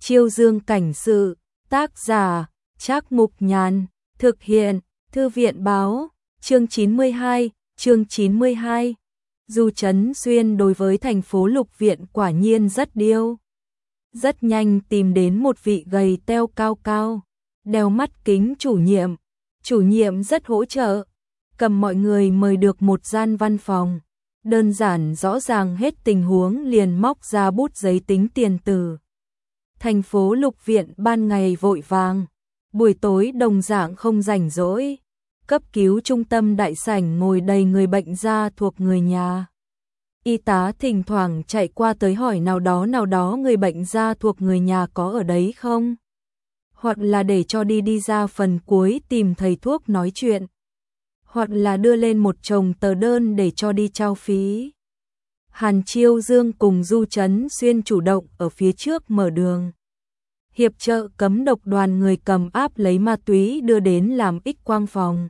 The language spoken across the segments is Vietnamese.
Chiêu Dương cảnh sự, tác giả, Trác Mục Nhàn, thực hiện, Thư viện báo, chương 92. Du Trấn Xuyên đối với thành phố Lục Viện quả nhiên rất điêu. Rất nhanh tìm đến một vị gầy teo cao cao, đeo mắt kính chủ nhiệm rất hỗ trợ, cầm mọi người mời được một gian văn phòng. Đơn giản rõ ràng hết tình huống liền móc ra bút giấy tính tiền từ. Thành phố Lục Viện ban ngày vội vàng, buổi tối đồng dạng không rảnh rỗi. Cấp cứu trung tâm đại sảnh ngồi đầy người bệnh gia thuộc người nhà. Y tá thỉnh thoảng chạy qua tới hỏi nào đó người bệnh gia thuộc người nhà có ở đấy không? Hoặc là để cho đi ra phần cuối tìm thầy thuốc nói chuyện. Hoặc là đưa lên một chồng tờ đơn để cho đi trao phí. Hàn Chiêu Dương cùng Du Trấn Xuyên chủ động ở phía trước mở đường. Hiệp trợ cấm độc đoàn người cầm áp lấy ma túy đưa đến làm X quang phòng.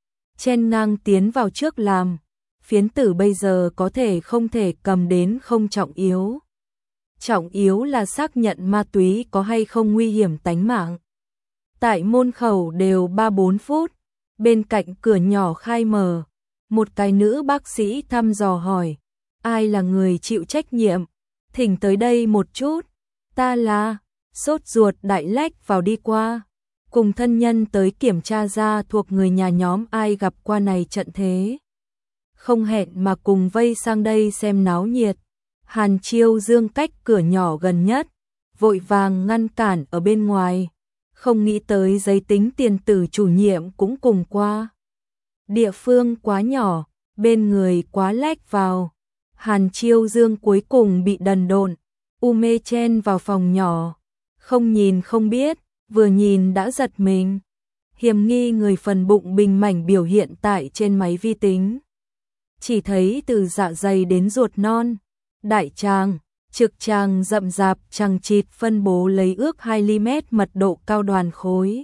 Chen ngang tiến vào trước làm. Phiến tử bây giờ có thể không thể cầm đến không trọng yếu. Trọng yếu là xác nhận ma túy có hay không nguy hiểm tánh mạng. Tại môn khẩu đều 3-4 phút. Bên cạnh cửa nhỏ khai mở, một cái nữ bác sĩ thăm dò hỏi, ai là người chịu trách nhiệm, thỉnh tới đây một chút, ta là, sốt ruột đại lách vào đi qua, cùng thân nhân tới kiểm tra ra thuộc người nhà nhóm ai gặp qua này trận thế. Không hẹn mà cùng vây sang đây xem náo nhiệt, Hàn Chiêu Dương cách cửa nhỏ gần nhất, vội vàng ngăn cản ở bên ngoài. Không nghĩ tới giấy tính tiền từ chủ nhiệm cũng cùng qua. Địa phương quá nhỏ, bên người quá lách vào. Hàn Chiêu Dương cuối cùng bị đần độn, mê chen vào phòng nhỏ. Không nhìn không biết, vừa nhìn đã giật mình. Hiểm nghi người phần bụng bình mảnh biểu hiện tại trên máy vi tính. Chỉ thấy từ dạ dày đến ruột non, đại tràng, trực tràng rậm rạp chằng chịt phân bố lấy ước 2mm mật độ cao đoàn khối.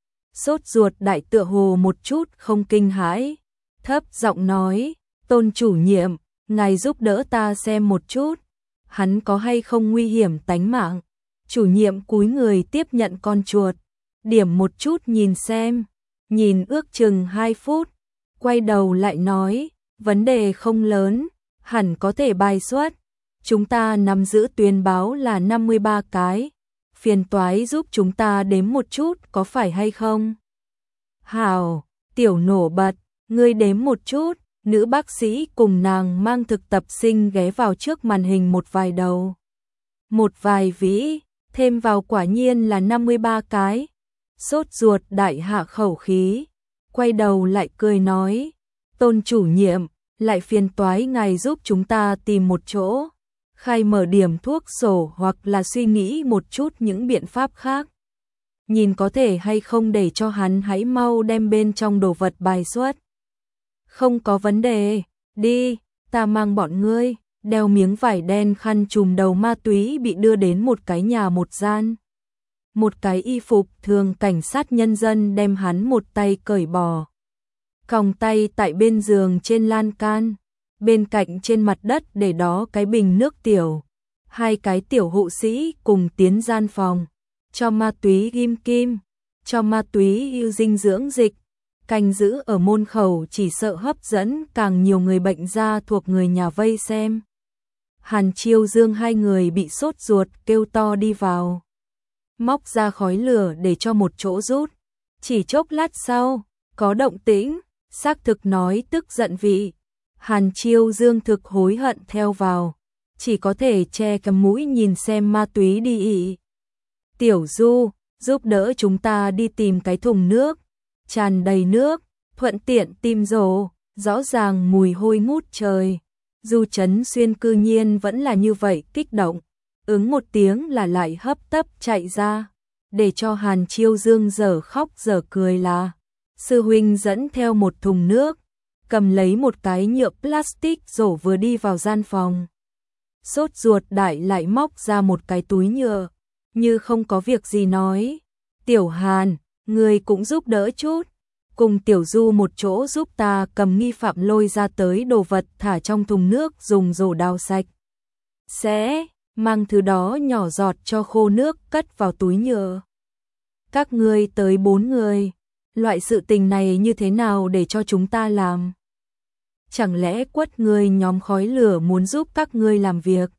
Sốt ruột đại tựa hồ một chút không kinh hãi, thấp giọng nói, Tôn chủ nhiệm, ngài giúp đỡ ta xem một chút, hắn có hay không nguy hiểm tánh mạng. Chủ nhiệm cúi người tiếp nhận con chuột, điểm một chút nhìn xem, nhìn ước chừng 2 phút, quay đầu lại nói, vấn đề không lớn, hẳn có thể bài xuất. Chúng ta nắm giữ tuyên báo là 53 cái, phiền toái giúp chúng ta đếm một chút có phải hay không? Hảo, tiểu nổ bật, ngươi đếm một chút, nữ bác sĩ cùng nàng mang thực tập sinh ghé vào trước màn hình một vài đầu. Một vài vĩ, thêm vào quả nhiên là 53 cái. Sốt ruột đại hạ khẩu khí, quay đầu lại cười nói, Tôn chủ nhiệm, lại phiền toái ngài giúp chúng ta tìm một chỗ. Khai mở điểm thuốc sổ hoặc là suy nghĩ một chút những biện pháp khác. Nhìn có thể hay không để cho hắn hãy mau đem bên trong đồ vật bài xuất. Không có vấn đề, đi, ta mang bọn ngươi, đeo miếng vải đen khăn trùm đầu ma túy bị đưa đến một cái nhà một gian. Một cái y phục thường cảnh sát nhân dân đem hắn một tay cởi bỏ. Còng tay tại bên giường trên lan can. Bên cạnh trên mặt đất để đó cái bình nước tiểu. 2 cái tiểu hộ sĩ cùng tiến gian phòng. Cho ma túy ghim kim. Cho ma túy yêu dinh dưỡng dịch. Canh giữ ở môn khẩu chỉ sợ hấp dẫn càng nhiều người bệnh gia thuộc người nhà vây xem. Hàn Chiêu Dương 2 người bị sốt ruột kêu to đi vào. Móc ra khói lửa để cho một chỗ rút. Chỉ chốc lát sau, có động tĩnh, xác thực nói tức giận vị. Hàn Chiêu Dương thực hối hận theo vào, chỉ có thể che cầm mũi nhìn xem ma túy đi ị. Tiểu Du, giúp đỡ chúng ta đi tìm cái thùng nước, tràn đầy nước, thuận tiện tìm rổ, rõ ràng mùi hôi ngút trời. Du Trấn Xuyên cư nhiên vẫn là như vậy kích động, ứng một tiếng là lại hấp tấp chạy ra, để cho Hàn Chiêu Dương dở khóc dở cười là, sư huynh dẫn theo một thùng nước. Cầm lấy một cái nhựa plastic rổ vừa đi vào gian phòng. Sốt ruột đại lại móc ra một cái túi nhựa, như không có việc gì nói. Tiểu Hàn, người cũng giúp đỡ chút. Cùng Tiểu Du một chỗ giúp ta cầm nghi phạm lôi ra tới đồ vật thả trong thùng nước dùng rổ đào sạch. Sẽ, mang thứ đó nhỏ giọt cho khô nước cất vào túi nhựa. Các ngươi tới 4 người, loại sự tình này như thế nào để cho chúng ta làm? Chẳng lẽ quất ngươi nhóm khói lửa muốn giúp các ngươi làm việc?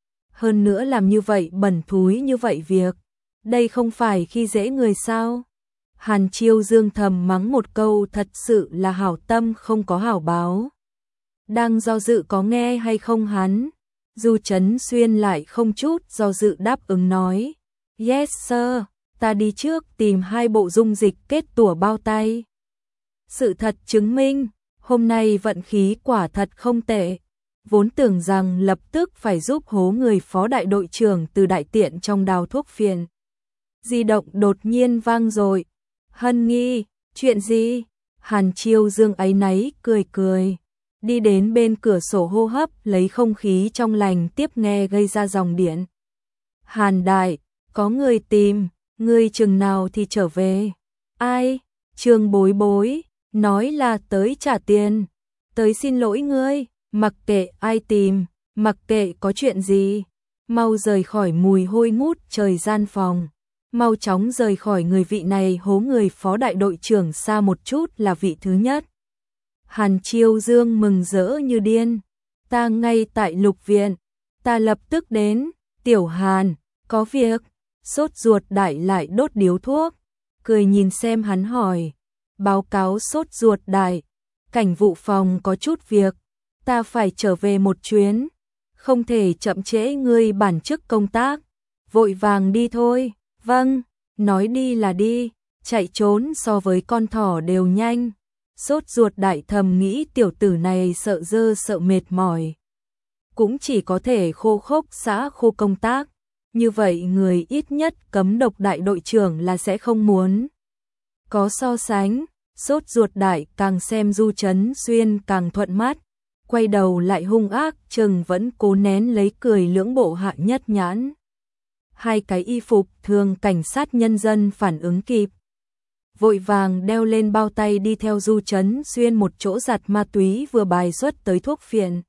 Hơn nữa làm như vậy bẩn thúi như vậy việc, đây không phải khi dễ người sao? Hàn Chiêu Dương thầm mắng một câu, thật sự là hảo tâm không có hảo báo. Đang do dự có nghe hay không hắn? Du Chấn Xuyên lại không chút do dự đáp ứng nói. Yes sir, ta đi trước tìm 2 bộ dung dịch kết tủa bao tay. Sự thật chứng minh, hôm nay vận khí quả thật không tệ. Vốn tưởng rằng lập tức phải giúp hố người phó đại đội trưởng từ đại tiện trong đào thuốc phiện. Di động đột nhiên vang rồi. Hân Nghi, chuyện gì? Hàn Chiêu Dương áy náy cười cười. Đi đến bên cửa sổ hô hấp lấy không khí trong lành tiếp nghe gây ra dòng điện. Hàn đại, có người tìm, ngươi chừng nào thì trở về. Ai? Trương Bối Bối, nói là tới trả tiền. Tới xin lỗi ngươi, mặc kệ ai tìm, mặc kệ có chuyện gì. Mau rời khỏi mùi hôi ngút trời gian phòng. Mau chóng rời khỏi người vị này hố người phó đại đội trưởng xa một chút là vị thứ nhất. Hàn Chiêu Dương mừng rỡ như điên. Ta ngay tại Lục Viện, ta lập tức đến. Tiểu Hàn, có việc. Sốt ruột đại lại đốt điếu thuốc. Cười nhìn xem hắn hỏi. Báo cáo sốt ruột đại. Cảnh vụ phòng có chút việc. Ta phải trở về một chuyến. Không thể chậm trễ ngươi bản chức công tác. Vội vàng đi thôi. Vâng, nói đi là đi. Chạy trốn so với con thỏ đều nhanh. Sốt ruột đại thầm nghĩ tiểu tử này sợ dơ sợ mệt mỏi. Cũng chỉ có thể khô khốc xã khô công tác. Như vậy người ít nhất cấm độc đại đội trưởng là sẽ không muốn. Có so sánh, sốt ruột đại càng xem Du Chấn Xuyên càng thuận mắt. Quay đầu lại hung ác chừng vẫn cố nén lấy cười lưỡng bộ hạ nhất nhãn. 2 cái y phục thường cảnh sát nhân dân phản ứng kịp. Vội vàng đeo lên bao tay đi theo Du Chấn Xuyên một chỗ giặt ma túy vừa bài xuất tới thuốc phiện.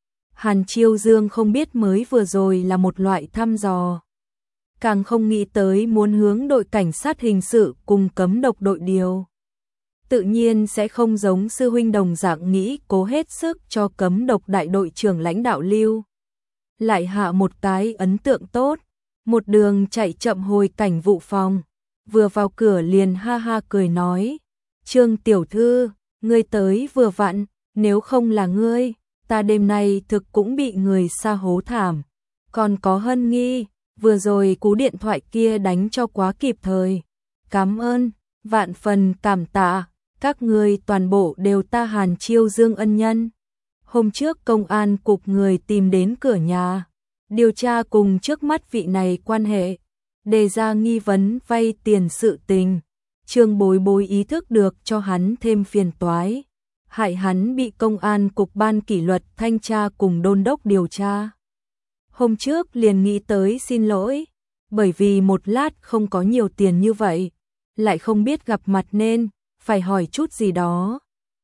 Hàn Chiêu Dương không biết mới vừa rồi là một loại thăm dò. Càng không nghĩ tới muốn hướng đội cảnh sát hình sự cùng cấm độc đội điều. Tự nhiên sẽ không giống sư huynh đồng dạng nghĩ cố hết sức cho cấm độc đại đội trưởng lãnh đạo lưu. Lại hạ một cái ấn tượng tốt, một đường chạy chậm hồi cảnh vụ phòng. Vừa vào cửa liền ha ha cười nói. Trương tiểu thư, ngươi tới vừa vặn, nếu không là ngươi, ta đêm nay thực cũng bị người sa hố thảm. Còn có Hân Nghi, vừa rồi cú điện thoại kia đánh cho quá kịp thời. Cảm ơn, vạn phần cảm tạ, các ngươi toàn bộ đều ta Hàn Chiêu Dương ân nhân. Hôm trước công an cục người tìm đến cửa nhà, điều tra cùng trước mắt vị này quan hệ. Đề ra nghi vấn vay tiền sự tình. Trương Bối Bối ý thức được cho hắn thêm phiền toái. Hại hắn bị công an cục ban kỷ luật thanh tra cùng đôn đốc điều tra. Hôm trước liền nghĩ tới xin lỗi. Bởi vì một lát không có nhiều tiền như vậy. Lại không biết gặp mặt nên phải hỏi chút gì đó.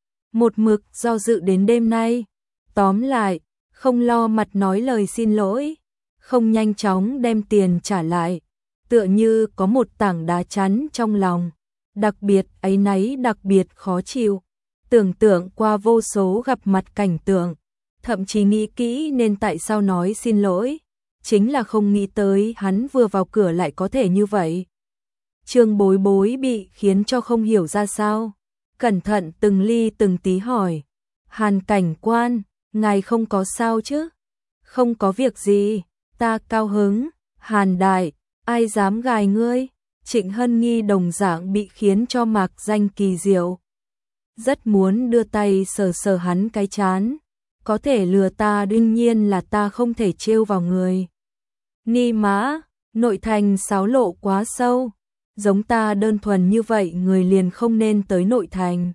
Một mực do dự đến đêm nay. Tóm lại, không lo mặt nói lời xin lỗi. Không nhanh chóng đem tiền trả lại. Tựa như có một tảng đá chắn trong lòng, đặc biệt áy náy, đặc biệt khó chịu. Tưởng tượng qua vô số gặp mặt cảnh tượng, thậm chí nghĩ kỹ nên tại sao nói xin lỗi, chính là không nghĩ tới hắn vừa vào cửa lại có thể như vậy. Trương Bối Bối bị khiến cho không hiểu ra sao, cẩn thận từng ly từng tí hỏi. Hàn cảnh quan, ngài không có sao chứ? Không có việc gì, ta cao hứng. Hàn đại, ai dám gài ngươi? Trịnh Hân Nghi đồng dạng bị khiến cho mạc danh kỳ diệu. Rất muốn đưa tay sờ sờ hắn cái trán. Có thể lừa ta, đương nhiên là ta không thể trêu vào người. Ni mã, nội thành xáo lộ quá sâu. Giống ta đơn thuần như vậy người liền không nên tới nội thành.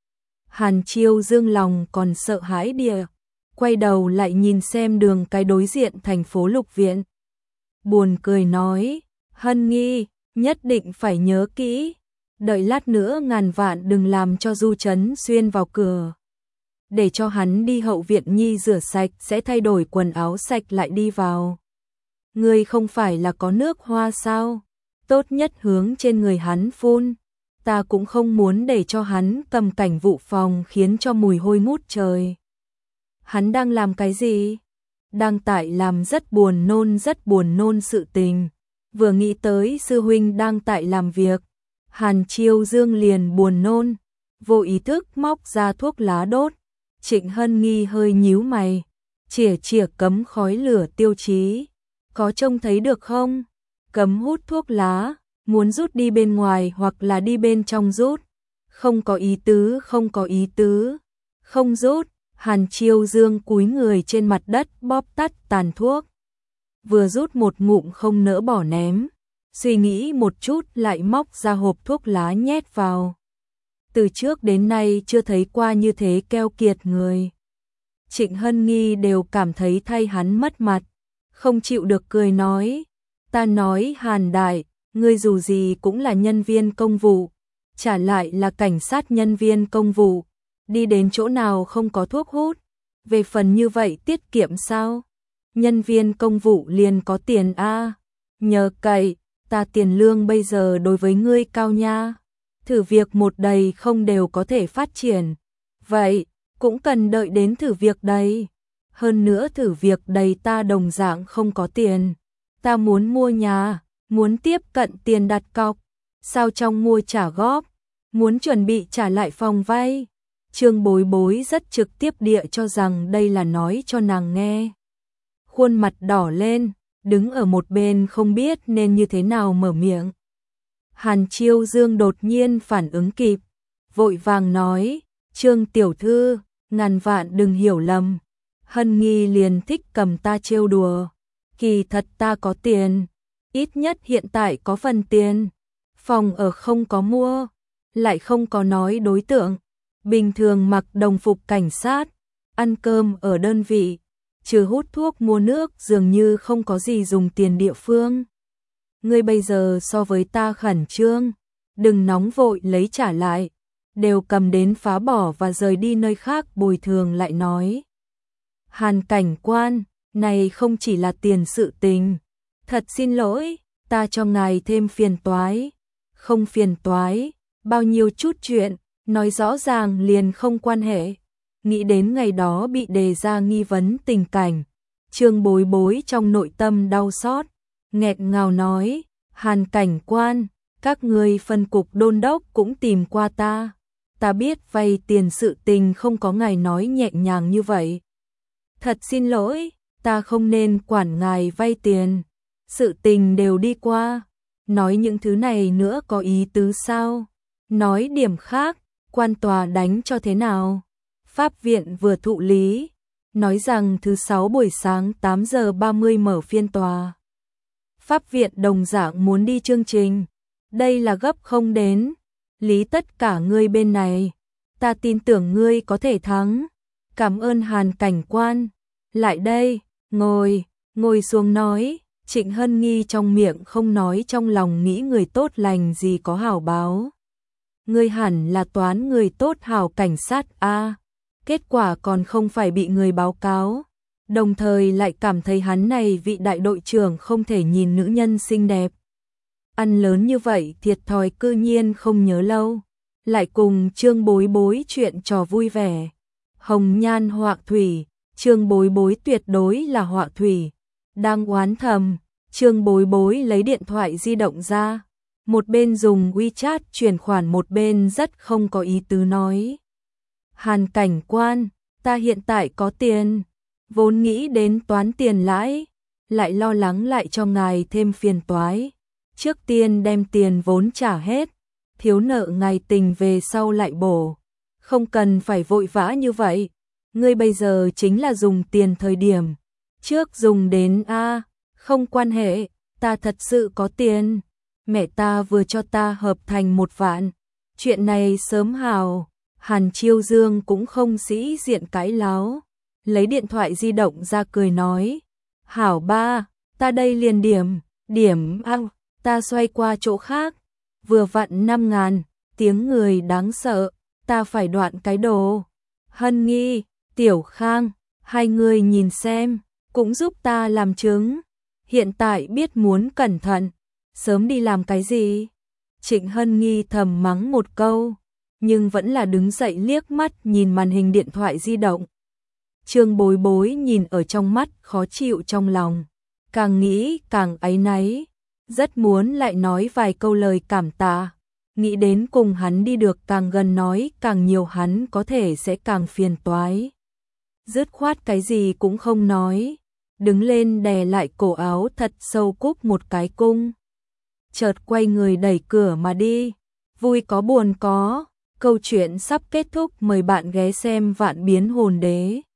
Hàn Chiêu Dương lòng còn sợ hãi địa. Quay đầu lại nhìn xem đường cái đối diện thành phố Lục Viện. Buồn cười nói. Hân Nghi, nhất định phải nhớ kỹ. Đợi lát nữa ngàn vạn đừng làm cho Du Chấn Xuyên vào cửa. Để cho hắn đi hậu viện nhi rửa sạch, sẽ thay đổi quần áo sạch lại đi vào. ngươi không phải là có nước hoa sao? Tốt nhất hướng trên người hắn phun. Ta cũng không muốn để cho hắn cầm cảnh vụ phòng khiến cho mùi hôi ngút trời. Hắn đang làm cái gì? Đang tại làm rất buồn nôn sự tình. Vừa nghĩ tới sư huynh đang tại làm việc, Hàn Chiêu Dương liền buồn nôn, vô ý thức móc ra thuốc lá đốt. Trịnh Hân Nghi hơi nhíu mày, chĩa cấm khói lửa Tiêu Chí. Có trông thấy được không? Cấm hút thuốc lá, muốn rút đi bên ngoài hoặc là đi bên trong rút. Không có ý tứ, không rút. Hàn Chiêu Dương cúi người trên mặt đất bóp tắt tàn thuốc. Vừa rút một ngụm không nỡ bỏ ném. Suy nghĩ một chút lại móc ra hộp thuốc lá nhét vào. Từ trước đến nay chưa thấy qua như thế keo kiệt người. Trịnh Hân Nghi đều cảm thấy thay hắn mất mặt. Không chịu được cười nói. Ta nói Hàn đại, ngươi dù gì cũng là nhân viên công vụ. Trả lại là cảnh sát nhân viên công vụ. Đi đến chỗ nào không có thuốc hút. Về phần như vậy tiết kiệm sao? Nhân viên công vụ liền có tiền a. Nhờ cậy, ta tiền lương bây giờ đối với ngươi cao nha. Thử việc một đầy không đều có thể phát triển. Vậy, cũng cần đợi đến thử việc đầy. Hơn nữa thử việc đầy ta đồng dạng không có tiền. Ta muốn mua nhà, muốn tiếp cận tiền đặt cọc. Sao trong mua trả góp, muốn chuẩn bị trả lại phòng vay. Trương Bối Bối rất trực tiếp địa cho rằng đây là nói cho nàng nghe. Khuôn mặt đỏ lên, đứng ở một bên không biết nên như thế nào mở miệng. Hàn Chiêu Dương đột nhiên phản ứng kịp, vội vàng nói, Trương tiểu thư, ngàn vạn đừng hiểu lầm. Hân Nghi liền thích cầm ta trêu đùa. Kỳ thật ta có tiền, ít nhất hiện tại có phần tiền. Phòng ở không có mua, lại không có nói đối tượng. Bình thường mặc đồng phục cảnh sát, ăn cơm ở đơn vị, trừ hút thuốc mua nước dường như không có gì dùng tiền địa phương. Ngươi bây giờ so với ta khẩn trương, đừng nóng vội lấy trả lại, đều cầm đến phá bỏ và rời đi nơi khác bồi thường lại nói. Hàn cảnh quan, này không chỉ là tiền sự tình, thật xin lỗi, ta cho ngài thêm phiền toái. Không phiền toái, bao nhiêu chút chuyện, nói rõ ràng liền không quan hệ. Nghĩ đến ngày đó bị đề ra nghi vấn tình cảnh, Trương Bối Bối trong nội tâm đau xót, nghẹn ngào nói, Hàn cảnh quan, các ngươi phân cục đôn đốc cũng tìm qua ta. Ta biết vay tiền sự tình không có ngài nói nhẹ nhàng như vậy. Thật xin lỗi, ta không nên quản ngài vay tiền. Sự tình đều đi qua. Nói những thứ này nữa có ý tứ sao? Nói điểm khác, quan tòa đánh cho thế nào? Pháp viện vừa thụ lý, nói rằng thứ 6 buổi sáng 8 giờ 30 mở phiên tòa. Pháp viện đồng dạng muốn đi chương trình. Đây là gấp không đến. Lý tất cả ngươi bên này. Ta tin tưởng ngươi có thể thắng. Cảm ơn Hàn cảnh quan. Lại đây, ngồi xuống nói. Trịnh Hân Nghi trong miệng không nói trong lòng nghĩ người tốt lành gì có hảo báo. Ngươi hẳn là toán người tốt hảo cảnh sát a. Kết quả còn không phải bị người báo cáo. Đồng thời lại cảm thấy hắn này vị đại đội trưởng không thể nhìn nữ nhân xinh đẹp. Ăn lớn như vậy thiệt thòi cư nhiên không nhớ lâu. Lại cùng Trương Bối Bối chuyện trò vui vẻ. Hồng nhan họa thủy, Trương Bối Bối tuyệt đối là họa thủy. Đang oán thầm, Trương Bối Bối lấy điện thoại di động ra. Một bên dùng WeChat chuyển khoản một bên rất không có ý tứ nói. Hàn cảnh quan, ta hiện tại có tiền. Vốn nghĩ đến toán tiền lãi, lại lo lắng lại cho ngài thêm phiền toái. Trước tiên đem tiền vốn trả hết, thiếu nợ ngài tình về sau lại bổ. Không cần phải vội vã như vậy, ngươi bây giờ chính là dùng tiền thời điểm. Trước dùng đến a, không quan hệ, ta thật sự có tiền. Mẹ ta vừa cho ta hợp thành 1 vạn. Chuyện này sớm hào, Hàn Chiêu Dương cũng không sĩ diện cãi láo. Lấy điện thoại di động ra cười nói. Hảo ba, ta đây liền điểm ăn, ta xoay qua chỗ khác. Vừa vặn 5.000, tiếng người đáng sợ, ta phải đoạn cái đồ. Hân Nghi, Tiểu Khang, hai người nhìn xem, cũng giúp ta làm chứng. hiện tại biết muốn cẩn thận, sớm đi làm cái gì? Trịnh Hân Nghi thầm mắng một câu, nhưng vẫn là đứng dậy liếc mắt nhìn màn hình điện thoại di động. Trương Bối Bối nhìn ở trong mắt khó chịu trong lòng, càng nghĩ càng áy náy, rất muốn lại nói vài câu lời cảm tạ, nghĩ đến cùng hắn đi được càng gần nói càng nhiều hắn có thể sẽ càng phiền toái. Dứt khoát cái gì cũng không nói, đứng lên đè lại cổ áo thật sâu cúc một cái cung. Chợt quay người đẩy cửa mà đi, vui có buồn có, câu chuyện sắp kết thúc, mời bạn ghé xem Vạn Biến Hồn Đế.